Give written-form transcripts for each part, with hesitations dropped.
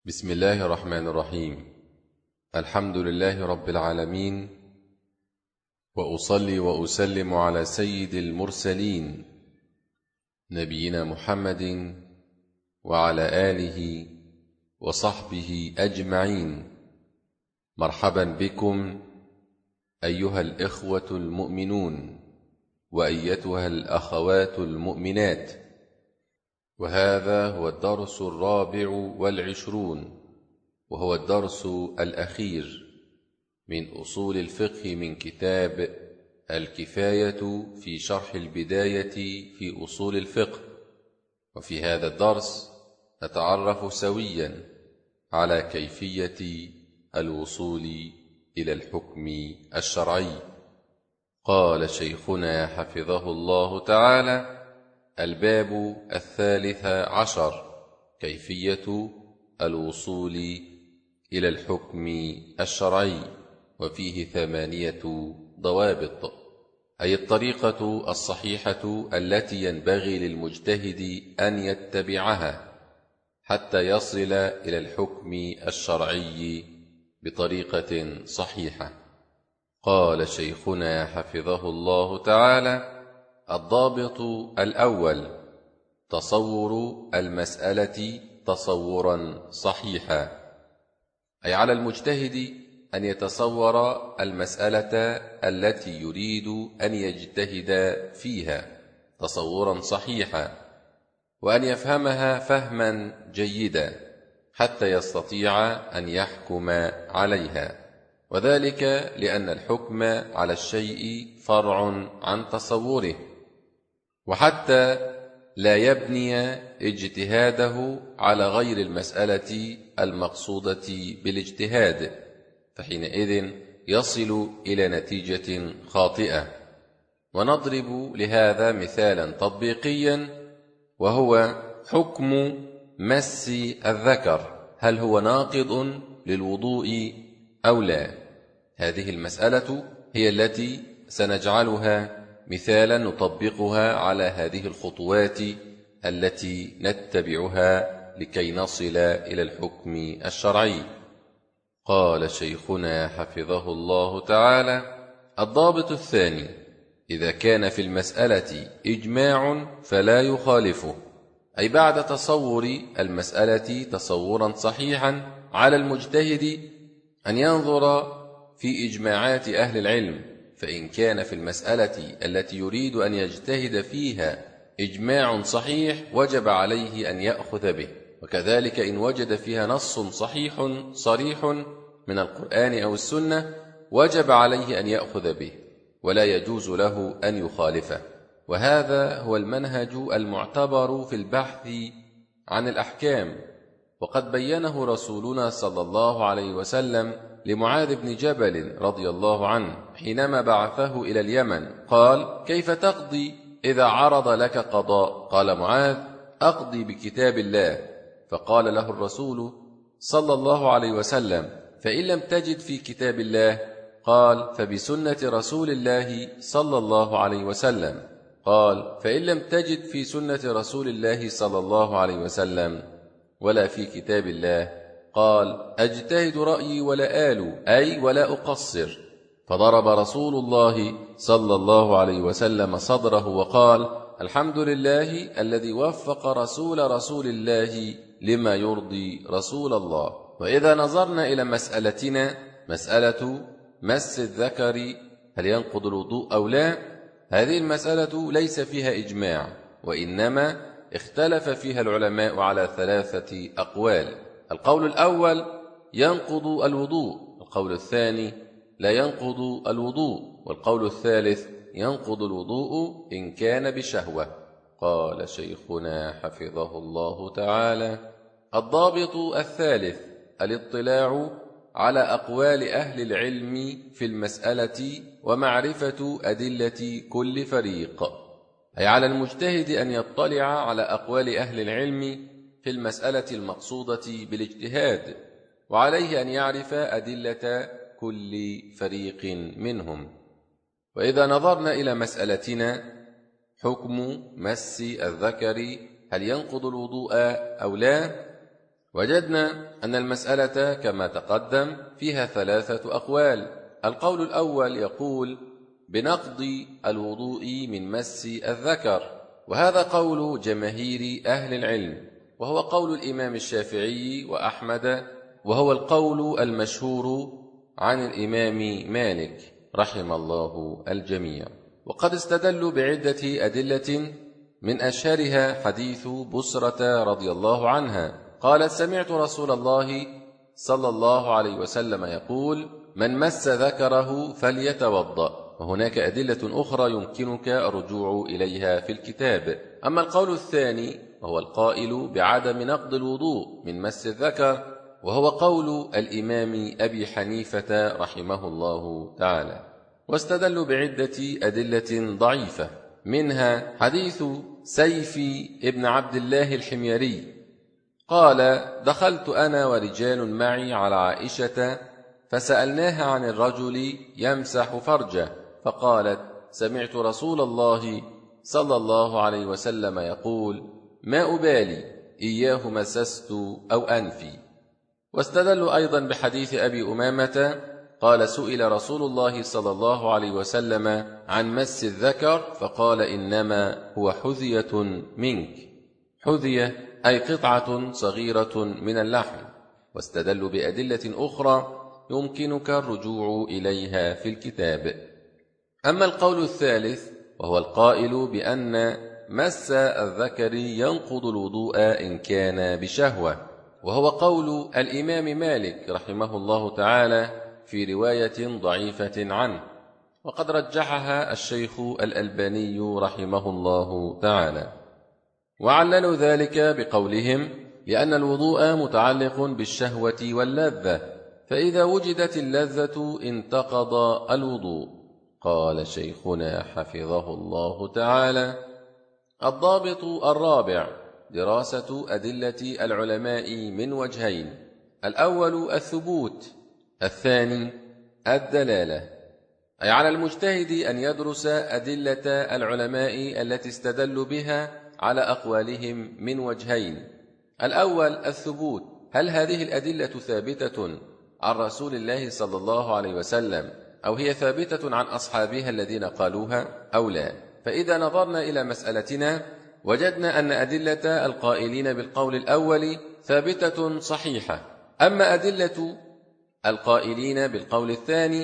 بسم الله الرحمن الرحيم. الحمد لله رب العالمين، وأصلي وأسلم على سيد المرسلين نبينا محمد وعلى آله وصحبه أجمعين. مرحبا بكم أيها الإخوة المؤمنون وأيتها الأخوات المؤمنات، وهذا هو الدرس 24 وهو الدرس الأخير من أصول الفقه من كتاب الكفاية في شرح البداية في أصول الفقه. وفي هذا الدرس نتعرف سويا على كيفية الوصول إلى الحكم الشرعي. قال شيخنا حفظه الله تعالى: الباب 13 كيفية الوصول إلى الحكم الشرعي، وفيه 8 ضوابط، أي الطريقة الصحيحة التي ينبغي للمجتهد أن يتبعها حتى يصل إلى الحكم الشرعي بطريقة صحيحة. قال شيخنا حفظه الله تعالى: الضابط الأول تصور المسألة تصورا صحيحا، أي على المجتهد أن يتصور المسألة التي يريد أن يجتهد فيها تصورا صحيحا، وأن يفهمها فهما جيدا حتى يستطيع أن يحكم عليها، وذلك لأن الحكم على الشيء فرع عن تصوره، وحتى لا يبني اجتهاده على غير المسألة المقصودة بالاجتهاد، فحينئذ يصل إلى نتيجة خاطئة. ونضرب لهذا مثالا تطبيقيا، وهو حكم مس الذكر، هل هو ناقض للوضوء أو لا؟ هذه المسألة هي التي سنجعلها مثالا نطبقها على هذه الخطوات التي نتبعها لكي نصل إلى الحكم الشرعي. قال شيخنا حفظه الله تعالى: الضابط الثاني إذا كان في المسألة إجماع فلا يخالفه، أي بعد تصور المسألة تصورا صحيحا على المجتهد أن ينظر في إجماعات أهل العلم، فإن كان في المسألة التي يريد أن يجتهد فيها إجماع صحيح وجب عليه أن يأخذ به، وكذلك إن وجد فيها نص صحيح صريح من القرآن أو السنة وجب عليه أن يأخذ به، ولا يجوز له أن يخالفه. وهذا هو المنهج المعتبر في البحث عن الأحكام، وقد بينه رسولنا صلى الله عليه وسلم لمعاذ بن جبل رضي الله عنه حينما بعثه إلى اليمن، قال: كيف تقضي إذا عرض لك قضاء؟ قال معاذ: أقضي بكتاب الله. فقال له الرسول صلى الله عليه وسلم: فإن لم تجد في كتاب الله؟ قال: فبسنة رسول الله صلى الله عليه وسلم. قال: فإن لم تجد في سنة رسول الله صلى الله عليه وسلم ولا في كتاب الله؟ قال: أجتهد رأيي ولا آل، أي ولا أقصر. فضرب رسول الله صلى الله عليه وسلم صدره وقال: الحمد لله الذي وفق رسول الله لما يرضي رسول الله. وإذا نظرنا إلى مسألتنا، مسألة مس الذكر هل ينقض الوضوء أو لا، هذه المسألة ليس فيها إجماع، وإنما اختلف فيها العلماء على 3 أقوال. القول الأول: ينقض الوضوء. القول الثاني: لا ينقض الوضوء. والقول الثالث: ينقض الوضوء إن كان بشهوة. قال شيخنا حفظه الله تعالى: الضابط الثالث الاطلاع على أقوال أهل العلم في المسألة ومعرفة أدلة كل فريق، أي على المجتهد أن يطلع على أقوال أهل العلم في المسألة المقصودة بالاجتهاد، وعليه أن يعرف أدلة كل فريق منهم. وإذا نظرنا إلى مسألتنا حكم مس الذكر هل ينقض الوضوء أو لا، وجدنا أن المسألة كما تقدم فيها 3 أقوال. القول الأول يقول بنقض الوضوء من مس الذكر، وهذا قول جماهير أهل العلم، وهو قول الإمام الشافعي وأحمد، وهو القول المشهور عن الإمام مالك رحم الله الجميع. وقد استدلوا بعدة أدلة، من أشهرها حديث بسرة رضي الله عنها قالت سمعت رسول الله صلى الله عليه وسلم يقول من مس ذكره فليتوضأ. وهناك أدلة أخرى يمكنك الرجوع إليها في الكتاب. أما القول الثاني وهو القائل بعدم نقض الوضوء من مس الذكر، وهو قول الإمام أبي حنيفة رحمه الله تعالى. واستدلوا بعدة أدلة ضعيفة، منها حديث سيف ابن عبد الله الحميري قال دخلت أنا ورجال معي على عائشة فسألناها عن الرجل يمسح فرجه، فقالت سمعت رسول الله صلى الله عليه وسلم يقول ما أبالي إياه مسست أو أنفي. واستدلوا أيضا بحديث أبي أمامة قال سئل رسول الله صلى الله عليه وسلم عن مس الذكر فقال إنما هو حذية منك. حذية أي قطعة صغيرة من اللحم. واستدلوا بأدلة أخرى يمكنك الرجوع إليها في الكتاب. أما القول الثالث وهو القائل بأن مس الذكر ينقض الوضوء إن كان بشهوة، وهو قول الإمام مالك رحمه الله تعالى في رواية ضعيفة عنه، وقد رجحها الشيخ الألباني رحمه الله تعالى. وعللوا ذلك بقولهم لأن الوضوء متعلق بالشهوة واللذة، فإذا وجدت اللذة انتقض الوضوء. قال شيخنا حفظه الله تعالى الضابط الرابع دراسة أدلة العلماء من وجهين: الأول الثبوت، الثاني الدلالة، أي على المجتهد أن يدرس أدلة العلماء التي استدلوا بها على أقوالهم من وجهين. الأول الثبوت، هل هذه الأدلة ثابتة عن رسول الله صلى الله عليه وسلم أو هي ثابتة عن أصحابها الذين قالوها أو لا؟ فإذا نظرنا إلى مسألتنا وجدنا أن أدلة القائلين بالقول الأول ثابتة صحيحة، أما أدلة القائلين بالقول الثاني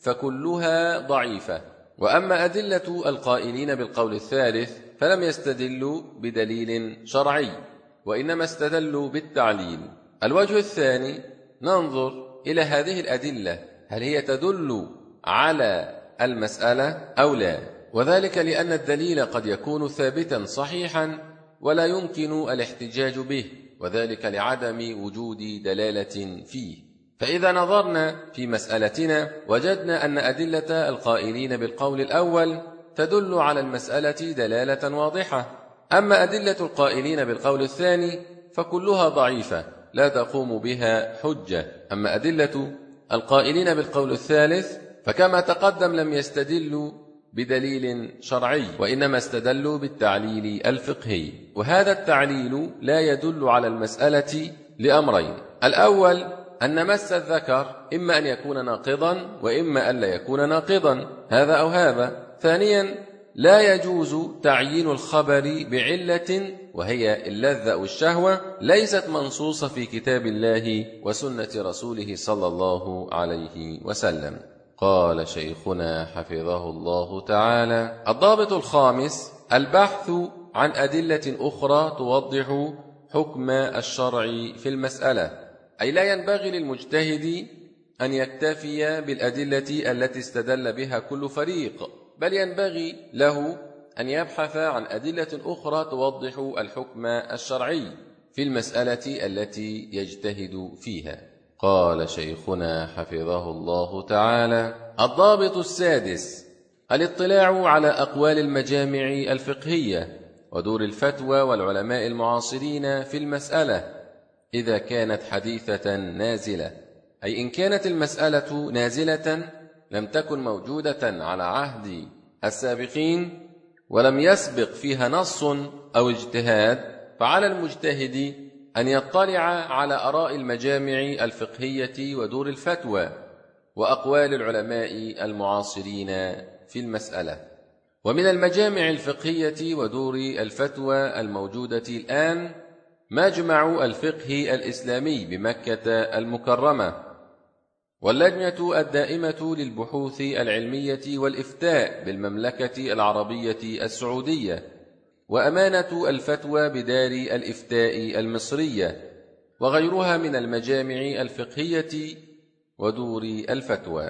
فكلها ضعيفة، وأما أدلة القائلين بالقول الثالث فلم يستدلوا بدليل شرعي وإنما استدلوا بالتعليل. الوجه الثاني ننظر إلى هذه الأدلة هل هي تدل على المسألة أو لا، وذلك لأن الدليل قد يكون ثابتا صحيحا ولا يمكن الاحتجاج به، وذلك لعدم وجود دلالة فيه. فإذا نظرنا في مسألتنا وجدنا أن أدلة القائلين بالقول الأول تدل على المسألة دلالة واضحة، أما أدلة القائلين بالقول الثاني فكلها ضعيفة لا تقوم بها حجة. أما أدلة القائلين بالقول الثالث فكما تقدم لم يستدلوا بدليل شرعي وإنما استدلوا بالتعليل الفقهي، وهذا التعليل لا يدل على المسألة لأمرين: الأول أن مس الذكر إما أن يكون ناقضا وإما أن لا يكون ناقضا، هذا أو هذا. ثانيا لا يجوز تعيين الخبر بعلة وهي اللذة أو الشهوة ليست منصوصة في كتاب الله وسنة رسوله صلى الله عليه وسلم. قال شيخنا حفظه الله تعالى الضابط الخامس البحث عن أدلة أخرى توضح حكم الشرع في المسألة، أي لا ينبغي للمجتهد أن يكتفي بالأدلة التي استدل بها كل فريق، بل ينبغي له أن يبحث عن أدلة أخرى توضح الحكم الشرعي في المسألة التي يجتهد فيها. قال شيخنا حفظه الله تعالى الضابط السادس الاطلاع على أقوال المجامع الفقهية ودور الفتوى والعلماء المعاصرين في المسألة إذا كانت حديثة نازلة، أي إن كانت المسألة نازلة لم تكن موجودة على عهد السابقين ولم يسبق فيها نص أو اجتهاد، فعلى المجتهد أن يطلع على آراء المجامع الفقهية ودور الفتوى وأقوال العلماء المعاصرين في المسألة. ومن المجامع الفقهية ودور الفتوى الموجودة الآن مجمع الفقه الإسلامي بمكة المكرمة، واللجنة الدائمة للبحوث العلمية والإفتاء بالمملكة العربية السعودية، وأمانة الفتوى بدار الإفتاء المصرية، وغيرها من المجامع الفقهية ودور الفتوى.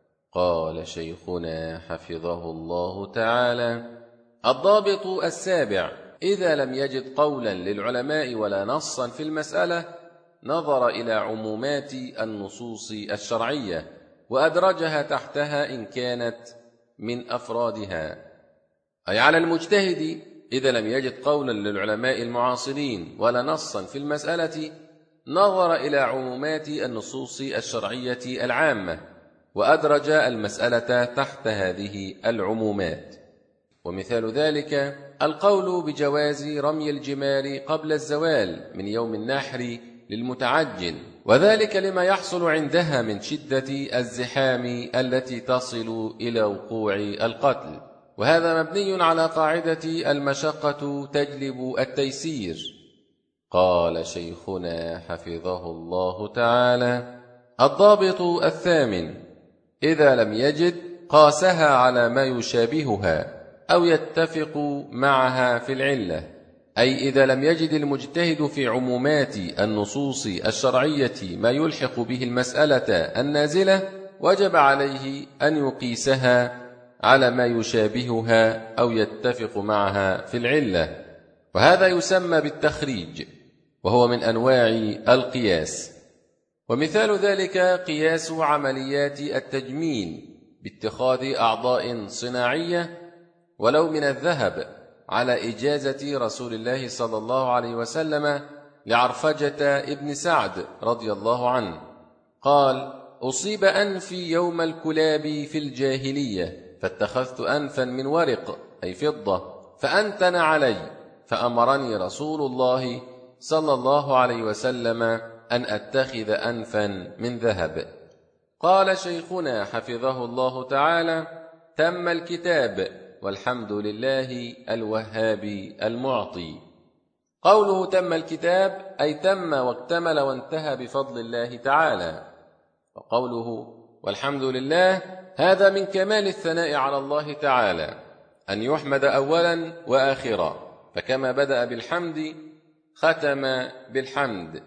قال شيخنا حفظه الله تعالى: الضابط السابع: إذا لم يجد قولا للعلماء ولا نصا في المسألة نظر إلى عمومات النصوص الشرعية وأدرجها تحتها إن كانت من أفرادها. أي على المجتهد إذا لم يجد قولا للعلماء المعاصرين ولا نصا في المسألة نظر إلى عمومات النصوص الشرعية العامة وأدرج المسألة تحت هذه العمومات. ومثال ذلك القول بجواز رمي الجمار قبل الزوال من يوم النحر للمتعجل، وذلك لما يحصل عندها من شدة الزحام التي تصل إلى وقوع القتل، وهذا مبني على قاعدة المشقة تجلب التيسير. قال شيخنا حفظه الله تعالى: الضابط الثامن: إذا لم يجد قاسها على ما يشابهها أو يتفق معها في العلة، أي إذا لم يجد المجتهد في عمومات النصوص الشرعية ما يلحق به المسألة النازلة وجب عليه أن يقيسها على ما يشابهها أو يتفق معها في العلة، وهذا يسمى بالتخريج، وهو من أنواع القياس. ومثال ذلك قياس عمليات التجميل باتخاذ أعضاء صناعية ولو من الذهب على إجازة رسول الله صلى الله عليه وسلم لعرفجة ابن سعد رضي الله عنه قال: أصيب أنفي يوم الكلاب في الجاهلية فاتخذت أنفا من ورق أي فضة فأنتن علي، فأمرني رسول الله صلى الله عليه وسلم أن أتخذ أنفا من ذهب. قال شيخنا حفظه الله تعالى: تم الكتاب والحمد لله الوهاب المعطي. قوله تم الكتاب أي تم واكتمل وانتهى بفضل الله تعالى، وقوله والحمد لله هذا من كمال الثناء على الله تعالى أن يحمد أولا وآخرا، فكما بدأ بالحمد ختم بالحمد.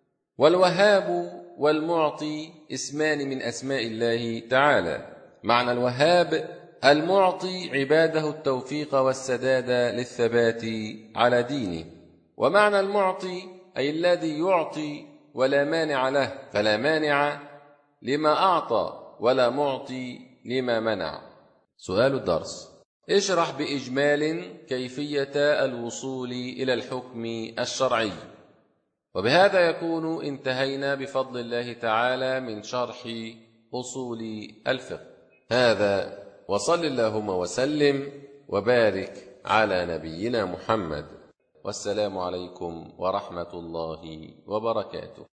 والوهاب والمعطي اسمان من أسماء الله تعالى. معنى الوهاب المعطي عباده التوفيق والسداد للثبات على دينه، ومعنى المعطي أي الذي يعطي ولا مانع له، فلا مانع لما أعطى ولا معطي لما منع. سؤال الدرس: اشرح بإجمال كيفية الوصول إلى الحكم الشرعي. وبهذا يكون انتهينا بفضل الله تعالى من شرح أصول الفقه. هذا، وصل اللهم وسلم وبارك على نبينا محمد، والسلام عليكم ورحمة الله وبركاته.